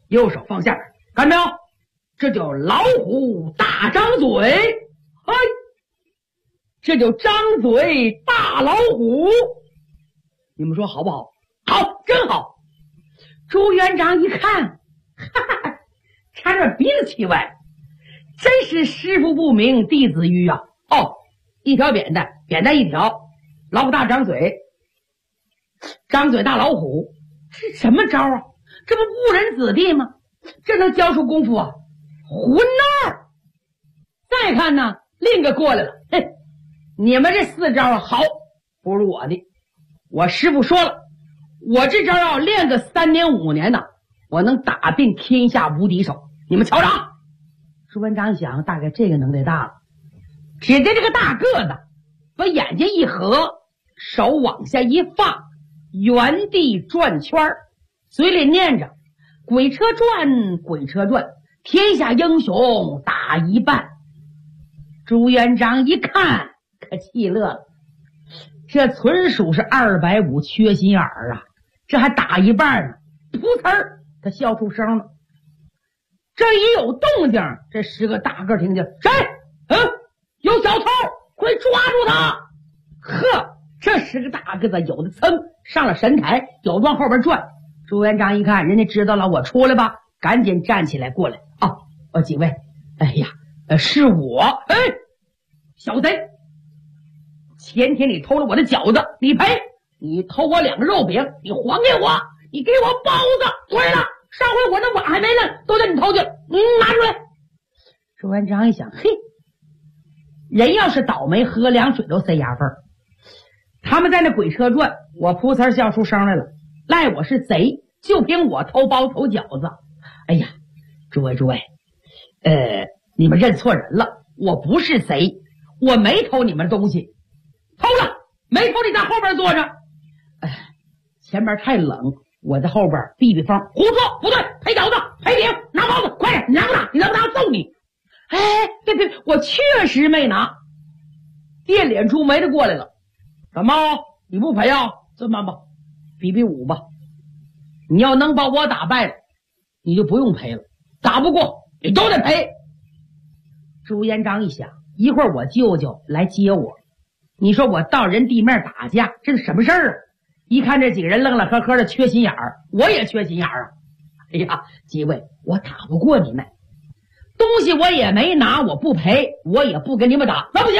右手放下边，看到没有？这叫老虎大张嘴，嘿，这就张嘴大老虎。你们说好不好？好，真好。朱元璋一看，哈哈，差点鼻子气歪，真是师傅不明，弟子愚啊！哦，一条扁担，扁担一条，老虎大张嘴，张嘴大老虎，是什么招啊？这不误人子弟吗？这能教出功夫啊？混闹！再看呢，另一个过来了，嘿，你们这四招好，不如我的。我师傅说了，我这招要练个3年5年呢，我能打遍天下无敌手。你们瞧着啊！朱元璋想，大概这个能耐大了。只见这个大个子把眼睛一合，手往下一放，原地转圈儿，嘴里念着鬼车转，鬼车转，天下英雄打一半。朱元璋一看可气乐了，这纯属是250缺心眼儿啊，这还打一半呢，噗呲儿他笑出声了。这一有动静，这10个大个听见，谁？有小偷，快抓住他！呵，这10个大个子有的噌上了神台，有的往后边转。朱元璋一看人家知道了，我出来吧，赶紧站起来过来啊！几位，哎呀，是我，哎，小贼，前天你偷了我的饺子，你赔；你偷我2个肉饼，你还给我；你给我包子。对了，上回我那碗还没呢，都叫你偷去了，拿出来。朱元璋一想，嘿，人要是倒霉，喝凉水都塞牙缝。他们在那鬼车转，我噗呲笑出声来了，赖我是贼，就凭我偷包偷饺子。哎呀，诸位，你们认错人了，我不是贼，我没偷你们东西，偷了没偷？你在后边坐着。哎，前边太冷，我在后边避避风。胡说，不对，赔饺子，赔饼，拿包子，快点，你拿不拿？你拿不拿？揍你！哎，对，我确实没拿。电脸出眉的过来了，怎么你不赔啊？这么吧，比比武吧。你要能把我打败了，你就不用赔了；打不过，你都得赔。朱元璋一想，一会儿我舅舅来接我，你说我到人地面打架，这是什么事儿啊？一看这几个人愣愣呵呵的，缺心眼儿，我也缺心眼儿啊！哎呀，几位，我打不过你们，东西我也没拿，我不赔，我也不跟你们打，那不行。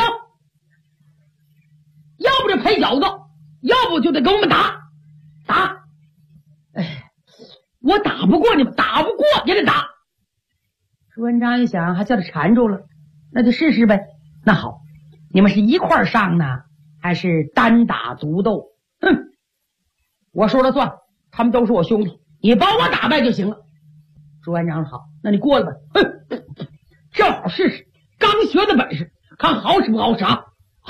要不就赔饺子，要不就得跟我们打。哎，我打不过你们，打不过也得打。朱元璋一想，还叫他缠住了，那就试试呗。那好，你们是一块儿上呢，还是单打独斗？我说了算，他们都是我兄弟，你把我打败就行了。朱元璋好，那你过来吧。正好试试刚学的本事，看好使不好使啊！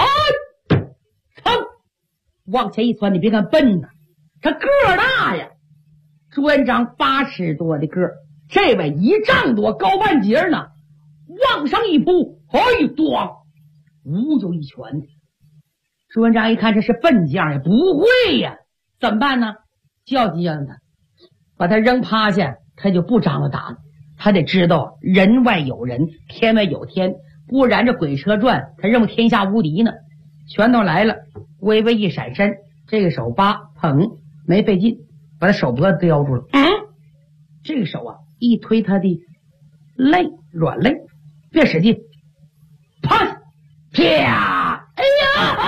往前一窜，你别看笨呐，他个儿大呀。朱元璋8尺多的个儿，这位1丈多，高半截呢，往上一扑，咣，呜就一拳。朱元璋一看这是笨将也不会呀，怎么办呢？叫几样他，把他扔趴下，他就不张罗打了。他得知道人外有人，天外有天，不然这鬼车转他认为天下无敌呢。拳头来了，微微一闪身，这个手扒捧没费劲，把他手脖子叼住了。这个手啊，一推他的肋，软肋，别使劲，啪，啪，哎呀，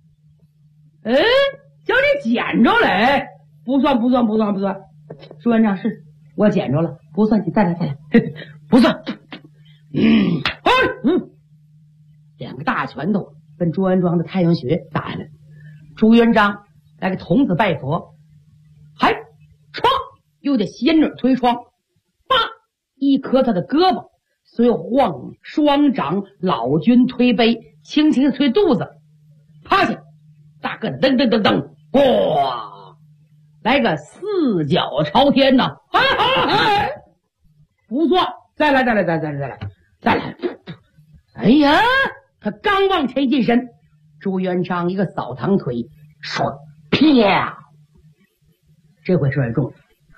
叫你捡着来，不算。朱元璋是我捡着了，不算，你再来，不算。2个大拳头跟朱元璋的太阳穴打下来。朱元璋来个童子拜佛，还唰又得仙女推窗，叭一磕他的胳膊，随后晃双掌老君推杯，轻轻的推肚子，趴下，大个噔噔噔噔，哇，来个4脚朝天呐！不算，再来！哎呀，他刚往前进身，朱元璋一个扫堂腿，唰，啪，这回事儿重了。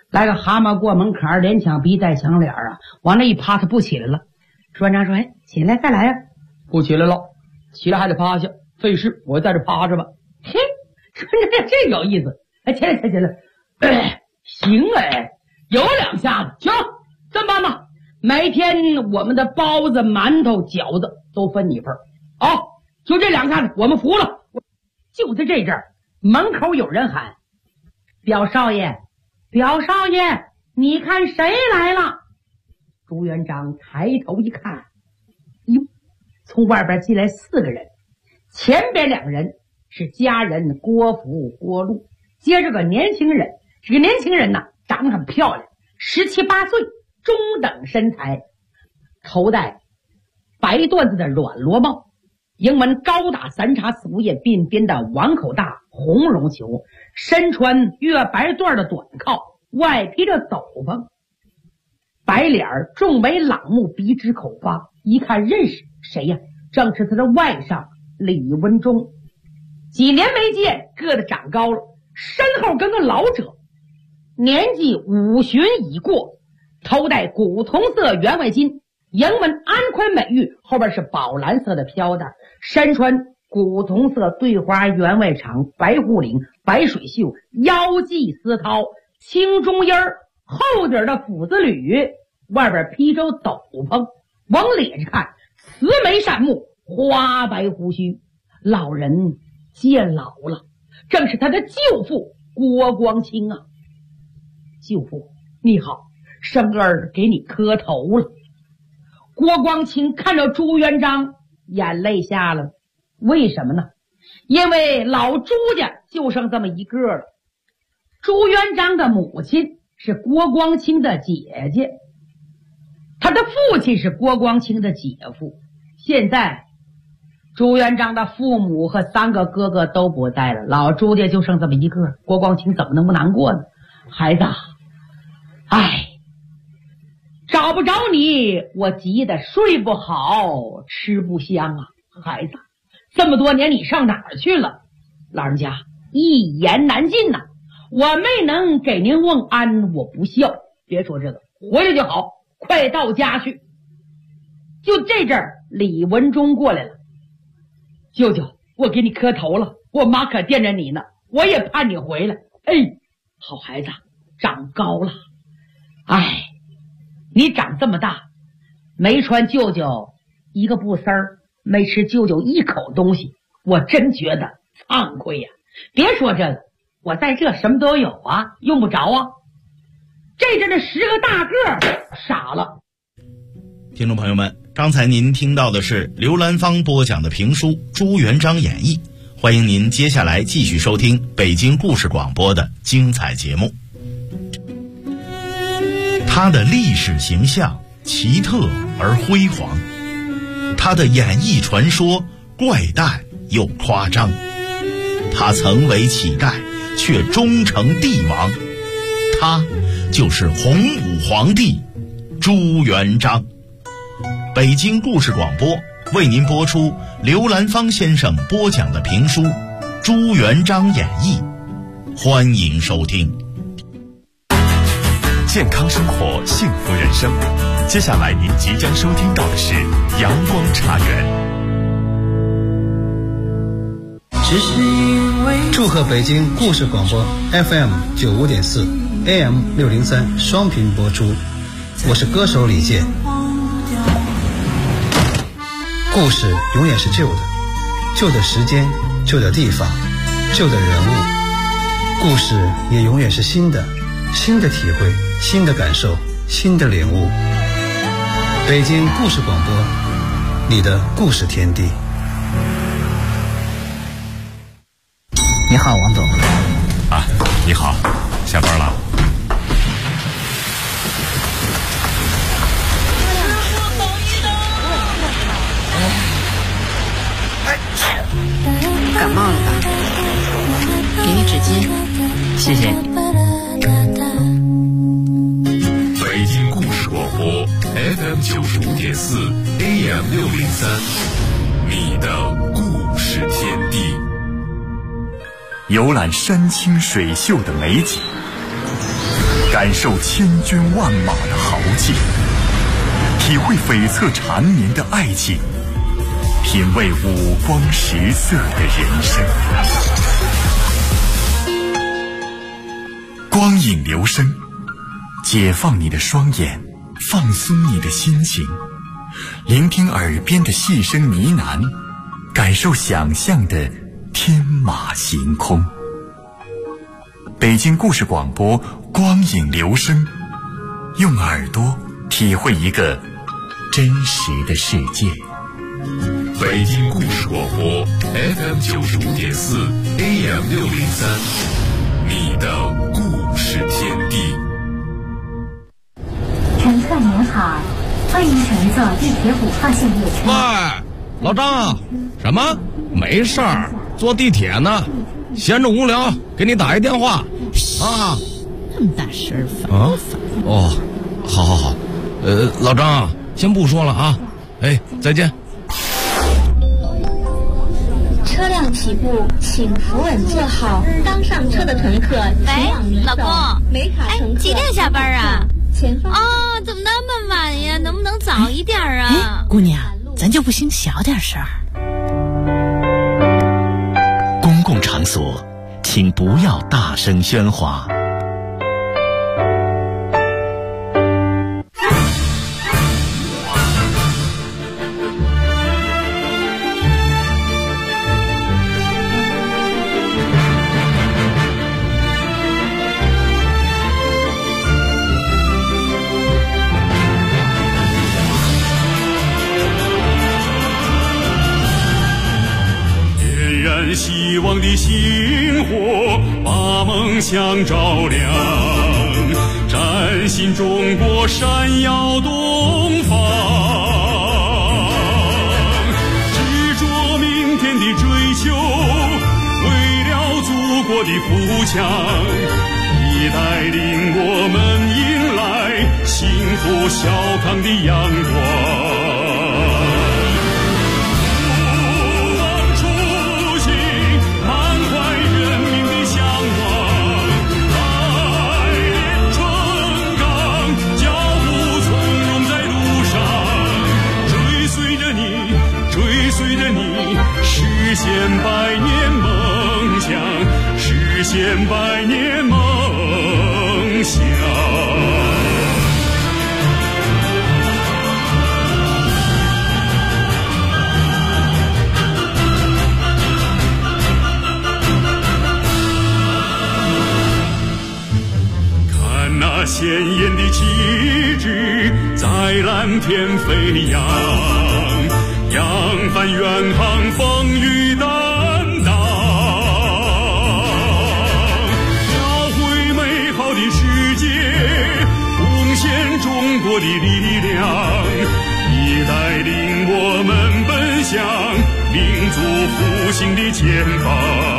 来个蛤蟆过门槛，连墙鼻带墙脸啊，往那一趴，他不起来了。朱元璋说：“哎，起来再来呀！”不起来了，起来还得趴下，费事，我在这趴着吧。嘿，这有意思。哎，起来。行哎，有2下子，行，这么办吧？每天我们的包子、馒头、饺子都分你份哦，就这2下子，我们服了。就在这阵儿，门口有人喊：“表少爷，表少爷，你看谁来了？”朱元璋抬头一看，哟，从外边进来4个人，前边2个人是家人郭福、郭禄，接着个年轻人。这个年轻人呢，长得很漂亮，17、18岁，中等身材，头戴白缎子的软罗帽，迎门高大3叉4五叶鬓边的碗口大红绒球，身穿月白缎的短靠，外披着斗篷，白脸重眉朗目，鼻直口发，一看认识谁呀？正是他的外甥李文忠。几年没见，个子长高了，身后跟个老者，年纪50旬已过，头戴古铜色员外巾，迎门安宽美玉，后边是宝蓝色的飘带，身穿古铜色对花员外长，白护领，白水袖，腰系丝绦，青中衣厚底的斧子履，外边披着斗篷，往脸上看，慈眉善目，花白胡须，老人见老了，正是他的舅父郭光清啊。舅父你好，生儿给你磕头了。郭光清看着朱元璋，眼泪下了。为什么呢？因为老朱家就剩这么一个了。朱元璋的母亲是郭光清的姐姐，他的父亲是郭光清的姐夫。现在朱元璋的父母和3个哥哥都不在了，老朱家就剩这么一个，郭光清怎么能不难过呢？孩子，哎，找不着你，我急得睡不好，吃不香啊！孩子，这么多年你上哪儿去了？老人家一言难尽呐，我没能给您问安，我不孝。别说这个，回来就好，快到家去。就这阵儿，李文忠过来了。舅舅，我给你磕头了，我妈可惦着你呢，我也盼你回来。哎，好孩子，长高了。哎，你长这么大，没穿舅舅一个布丝儿，没吃舅舅一口东西，我真觉得惭愧呀。别说这个，我在这什么都有啊，用不着啊。这阵的10个大个傻了。 听众朋友们，刚才您听到的是刘兰芳播讲的评书《朱元璋演义》，欢迎您接下来继续收听北京故事广播的精彩节目。他的历史形象奇特而辉煌，他的演艺传说怪诞又夸张，他曾为乞丐却终成帝王，他就是洪武皇帝朱元璋。北京故事广播为您播出刘兰芳先生播讲的评书《朱元璋演义》，欢迎收听。 健康生活，幸福人生。接下来您即将收听到的是阳光茶园。 祝贺北京故事广播 FM 95.4 AM 603双频播出，我是歌手李健。故事永远是旧的，旧的时间，旧的地方，旧的人物。故事也永远是新的，新的体会，新的感受，新的领悟。北京故事广播，你的故事天地。 你好，王总。 啊，你好，下班了。 感冒了吧？给你纸巾，谢谢你。 北京故事广播 FM 95.4 AM 603，你的故事天地。游览山清水秀的美景， 感受千军万马的豪气，体会悱恻缠绵的爱情，品味五光十色的人生。光影流声，解放你的双眼，放松你的心情，聆听耳边的细声呢喃，感受想象的天马行空。北京故事广播，光影流声，用耳朵体会一个真实的世界。 北京故事广播 FM 95.4 AM 603，你的故事天地。 乘客您好，欢迎乘坐地铁5号线列车。 喂，老张，什么？没事儿，坐地铁呢，闲着无聊，给你打一电话啊。 那么大声烦啊？哦，好，老张，先不说了啊，哎，再见。 车辆起步，请扶稳坐好。刚上车的乘客请往里走。 老公， 没卡乘客几点下班啊？ 前方怎么那么晚呀？能不能早一点啊？ 姑娘，咱就不行小点声儿。 公共场所，请不要大声喧哗。 希望的星火把梦想照亮，崭新中国闪耀东方，执着明天的追求，为了祖国的富强，已带领我们迎来幸福小康的阳光。实现百年梦想，实现百年梦想。看那鲜艳的旗帜在蓝天飞扬，扬帆远航，风雨担当，描绘美好的世界，贡献中国的力量，已带领我们奔向民族复兴的前方。